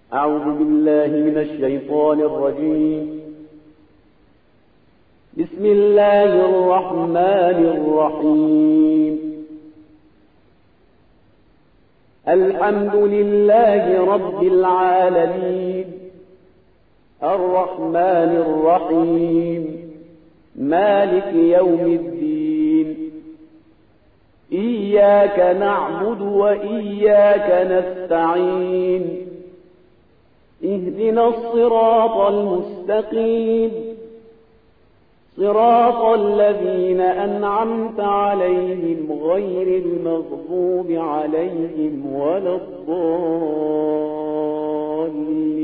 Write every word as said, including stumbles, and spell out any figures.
أعوذ بالله من الشيطان الرجيم. بسم الله الرحمن الرحيم. الحمد لله رب العالمين، الرحمن الرحيم، مالك يوم الدين. إياك نعبد وإياك نستعين. اهدنا الصراط المستقيم، صراط الذين أنعمت عليهم غير المغضوب عليهم ولا الضالين.